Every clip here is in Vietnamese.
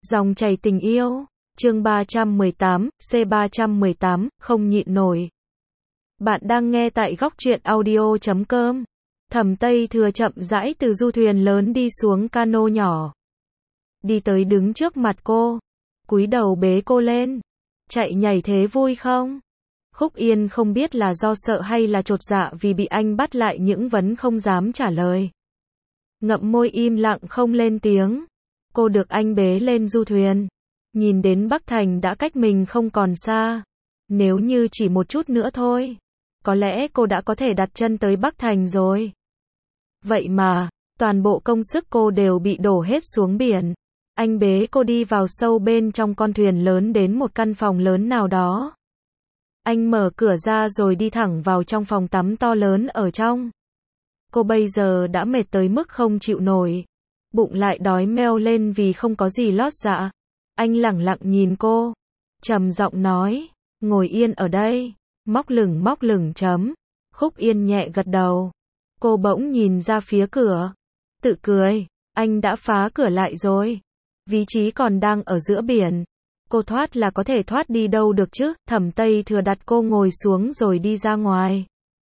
Dòng chảy tình yêu, chương 318, C318, không nhịn nổi. Bạn đang nghe tại góc truyện audio.com. Thẩm Tây Thừa chậm rãi từ du thuyền lớn đi xuống cano nhỏ. Đi tới đứng trước mặt cô, cúi đầu bế cô lên. Chạy nhảy thế vui không? Khúc Yên không biết là do sợ hay là chột dạ vì bị anh bắt lại những vấn không dám trả lời. Ngậm môi im lặng không lên tiếng. Cô được anh bế lên du thuyền. Nhìn đến Bắc Thành đã cách mình không còn xa. Nếu như chỉ một chút nữa thôi, có lẽ cô đã có thể đặt chân tới Bắc Thành rồi. Vậy mà, toàn bộ công sức cô đều bị đổ hết xuống biển. Anh bế cô đi vào sâu bên trong con thuyền lớn đến một căn phòng lớn nào đó. Anh mở cửa ra rồi đi thẳng vào trong phòng tắm to lớn ở trong. Cô bây giờ đã mệt tới mức không chịu nổi. Bụng lại đói meo lên vì không có gì lót dạ. Anh lẳng lặng nhìn cô. Trầm giọng nói, ngồi yên ở đây. Móc lửng chấm. Khúc Yên nhẹ gật đầu. Cô bỗng nhìn ra phía cửa. Tự cười, anh đã phá cửa lại rồi. Vị trí còn đang ở giữa biển. Cô thoát là có thể thoát đi đâu được chứ. Thẩm Tây Thừa đặt cô ngồi xuống rồi đi ra ngoài.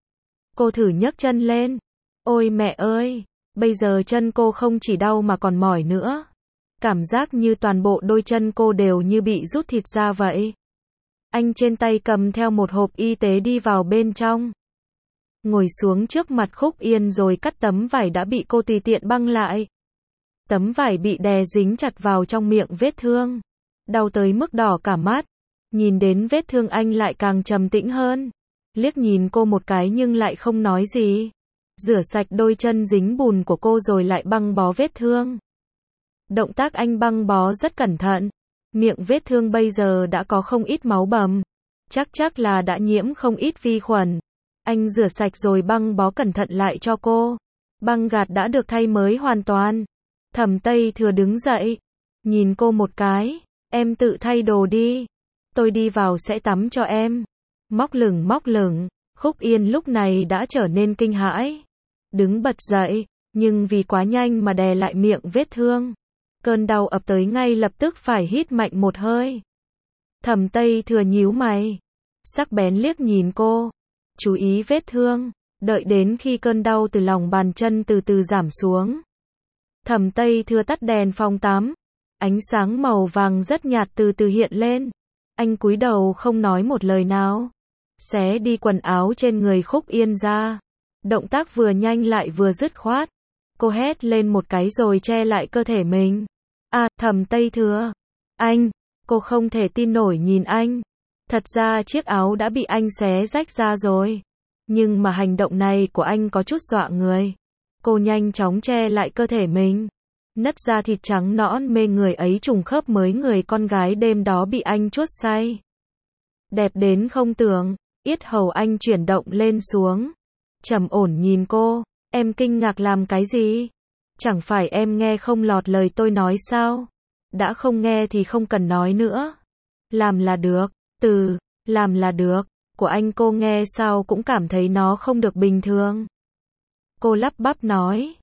Cô thử nhấc chân lên. Ôi mẹ ơi, bây giờ chân cô không chỉ đau mà còn mỏi nữa. Cảm giác như toàn bộ đôi chân cô đều như bị rút thịt ra vậy. Anh trên tay cầm theo một hộp y tế đi vào bên trong. Ngồi xuống trước mặt Khúc Yên rồi cắt tấm vải đã bị cô tùy tiện băng lại. Tấm vải bị đè dính chặt vào trong miệng vết thương. Đau tới mức đỏ cả mắt. Nhìn đến vết thương anh lại càng trầm tĩnh hơn. Liếc nhìn cô một cái nhưng lại không nói gì. Rửa sạch đôi chân dính bùn của cô rồi lại băng bó vết thương. Động tác anh băng bó rất cẩn thận. Miệng vết thương bây giờ đã có không ít máu bầm. Chắc là đã nhiễm không ít vi khuẩn. Anh rửa sạch rồi băng bó cẩn thận lại cho cô. Băng gạc đã được thay mới hoàn toàn. Thẩm Tây Thừa đứng dậy. Nhìn cô một cái. Em tự thay đồ đi. Tôi đi vào sẽ tắm cho em. Móc lửng. Khúc Yên lúc này đã trở nên kinh hãi. Đứng bật dậy, nhưng vì quá nhanh mà đè lại miệng vết thương. Cơn đau ập tới ngay lập tức phải hít mạnh một hơi. Thẩm Tây Thừa nhíu mày. Sắc bén liếc nhìn cô. Chú ý vết thương. Đợi đến khi cơn đau từ lòng bàn chân từ từ giảm xuống. Thẩm Tây Thừa tắt đèn phòng tắm. Ánh sáng màu vàng rất nhạt từ từ hiện lên. Anh cúi đầu không nói một lời nào. Xé đi quần áo trên người Khúc Yên ra. Động tác vừa nhanh lại vừa dứt khoát. Cô hét lên một cái rồi che lại cơ thể mình. À, Thẩm Tây Thừa. Anh. Cô không thể tin nổi nhìn anh. Thật ra chiếc áo đã bị anh xé rách ra rồi. Nhưng mà hành động này của anh có chút dọa người. Cô nhanh chóng che lại cơ thể mình. Nứt da thịt trắng nõn mê người ấy trùng khớp với người con gái đêm đó bị anh chuốt say. Đẹp đến không tưởng. Yết hầu anh chuyển động lên xuống. Trầm ổn nhìn cô. Em kinh ngạc làm cái gì? Chẳng phải em nghe không lọt lời tôi nói sao? Đã không nghe thì không cần nói nữa. Làm là được. Làm là được. Của anh cô nghe sao cũng cảm thấy nó không được bình thường. Cô lắp bắp nói.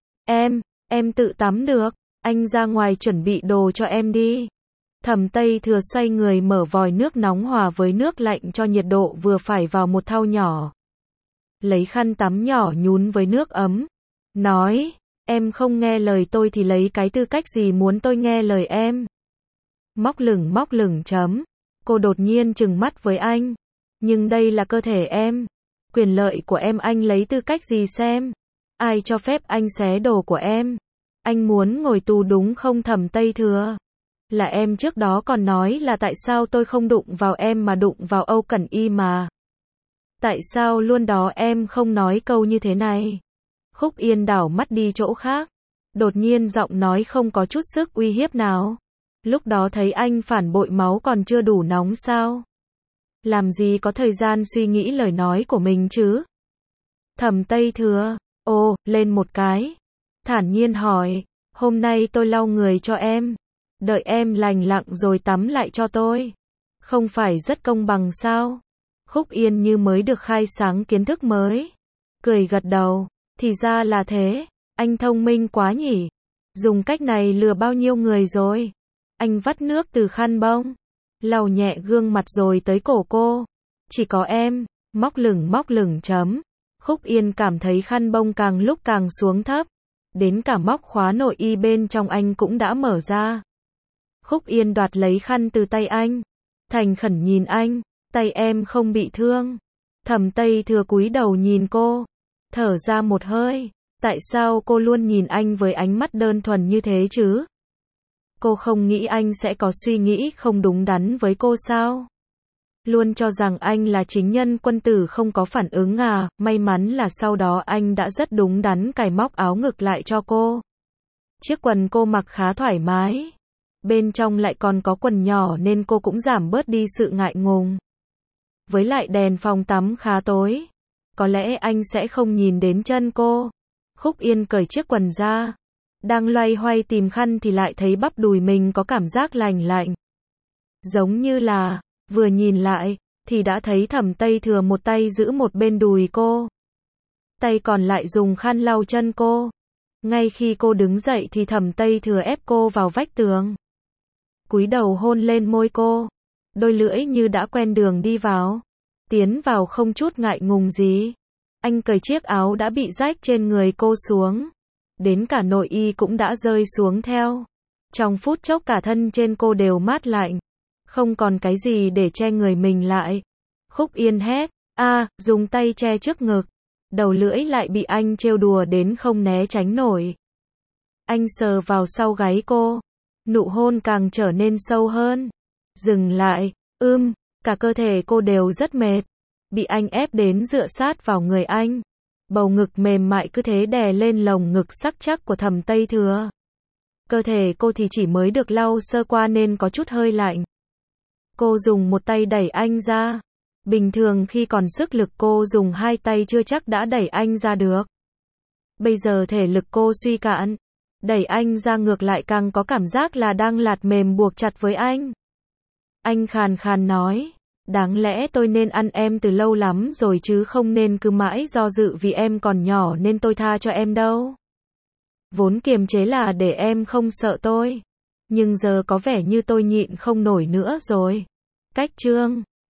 Em tự tắm được. Anh ra ngoài chuẩn bị đồ cho em đi. Thẩm Tây Thừa xoay người mở vòi nước nóng hòa với nước lạnh cho nhiệt độ vừa phải vào một thau nhỏ. Lấy khăn tắm nhỏ nhún với nước ấm. Nói, em không nghe lời tôi thì lấy cái tư cách gì muốn tôi nghe lời em. Móc lửng chấm. Cô đột nhiên trừng mắt với anh. Nhưng đây là cơ thể em. Quyền lợi của em anh lấy tư cách gì xem. Ai cho phép anh xé đồ của em. Anh muốn ngồi tù đúng không Thẩm Tây Thừa? Là em trước đó còn nói là tại sao tôi không đụng vào em mà đụng vào Âu Cẩn Y mà. Tại sao luôn đó em không nói câu như thế này? Khúc Yên đảo mắt đi chỗ khác. Đột nhiên giọng nói không có chút sức uy hiếp nào. Lúc đó thấy anh phản bội máu còn chưa đủ nóng sao? Làm gì có thời gian suy nghĩ lời nói của mình chứ? Thẩm Tây Thừa, lên một cái. Thản nhiên hỏi, hôm nay tôi lau người cho em. Đợi em lành lặng rồi tắm lại cho tôi. Không phải rất công bằng sao? Khúc Yên như mới được khai sáng kiến thức mới. Cười gật đầu. Thì ra là thế. Anh thông minh quá nhỉ. Dùng cách này lừa bao nhiêu người rồi. Anh vắt nước từ khăn bông, lau nhẹ gương mặt rồi tới cổ cô. Chỉ có em, móc lửng chấm. Khúc Yên cảm thấy khăn bông càng lúc càng xuống thấp. Đến cả móc khóa nội y bên trong anh cũng đã mở ra. Khúc Yên đoạt lấy khăn từ tay anh. Thành khẩn nhìn anh, tay em không bị thương. Thẩm Tây Thừa cúi đầu nhìn cô, thở ra một hơi. Tại sao cô luôn nhìn anh với ánh mắt đơn thuần như thế chứ? Cô không nghĩ anh sẽ có suy nghĩ không đúng đắn với cô sao? Luôn cho rằng anh là chính nhân quân tử không có phản ứng à, may mắn là sau đó anh đã rất đúng đắn cài móc áo ngực lại cho cô. Chiếc quần cô mặc khá thoải mái. Bên trong lại còn có quần nhỏ nên cô cũng giảm bớt đi sự ngại ngùng. Với lại đèn phòng tắm khá tối. Có lẽ anh sẽ không nhìn đến chân cô. Khúc Yên cởi chiếc quần ra. Đang loay hoay tìm khăn thì lại thấy bắp đùi mình có cảm giác lành lạnh. Giống như là, vừa nhìn lại, thì đã thấy Thẩm Tây Thừa một tay giữ một bên đùi cô. Tay còn lại dùng khăn lau chân cô. Ngay khi cô đứng dậy thì Thẩm Tây Thừa ép cô vào vách tường. Cúi đầu hôn lên môi cô. Đôi lưỡi như đã quen đường đi vào. Tiến vào không chút ngại ngùng gì. Anh cởi chiếc áo đã bị rách trên người cô xuống. Đến cả nội y cũng đã rơi xuống theo. Trong phút chốc cả thân trên cô đều mát lạnh. Không còn cái gì để che người mình lại. Khúc Yên hét, dùng tay che trước ngực. Đầu lưỡi lại bị anh trêu đùa đến không né tránh nổi. Anh sờ vào sau gáy cô. Nụ hôn càng trở nên sâu hơn. Dừng lại, cả cơ thể cô đều rất mệt. Bị anh ép đến dựa sát vào người anh. Bầu ngực mềm mại cứ thế đè lên lồng ngực sắc chắc của Thẩm Tây Thừa. Cơ thể cô thì chỉ mới được lau sơ qua nên có chút hơi lạnh. Cô dùng một tay đẩy anh ra. Bình thường khi còn sức lực cô dùng hai tay chưa chắc đã đẩy anh ra được. Bây giờ thể lực cô suy cạn. Đẩy anh ra ngược lại càng có cảm giác là đang lạt mềm buộc chặt với anh. Anh khàn khàn nói. Đáng lẽ tôi nên ăn em từ lâu lắm rồi chứ không nên cứ mãi do dự vì em còn nhỏ nên tôi tha cho em đâu. Vốn kiềm chế là để em không sợ tôi. Nhưng giờ có vẻ như tôi nhịn không nổi nữa rồi. Cách chương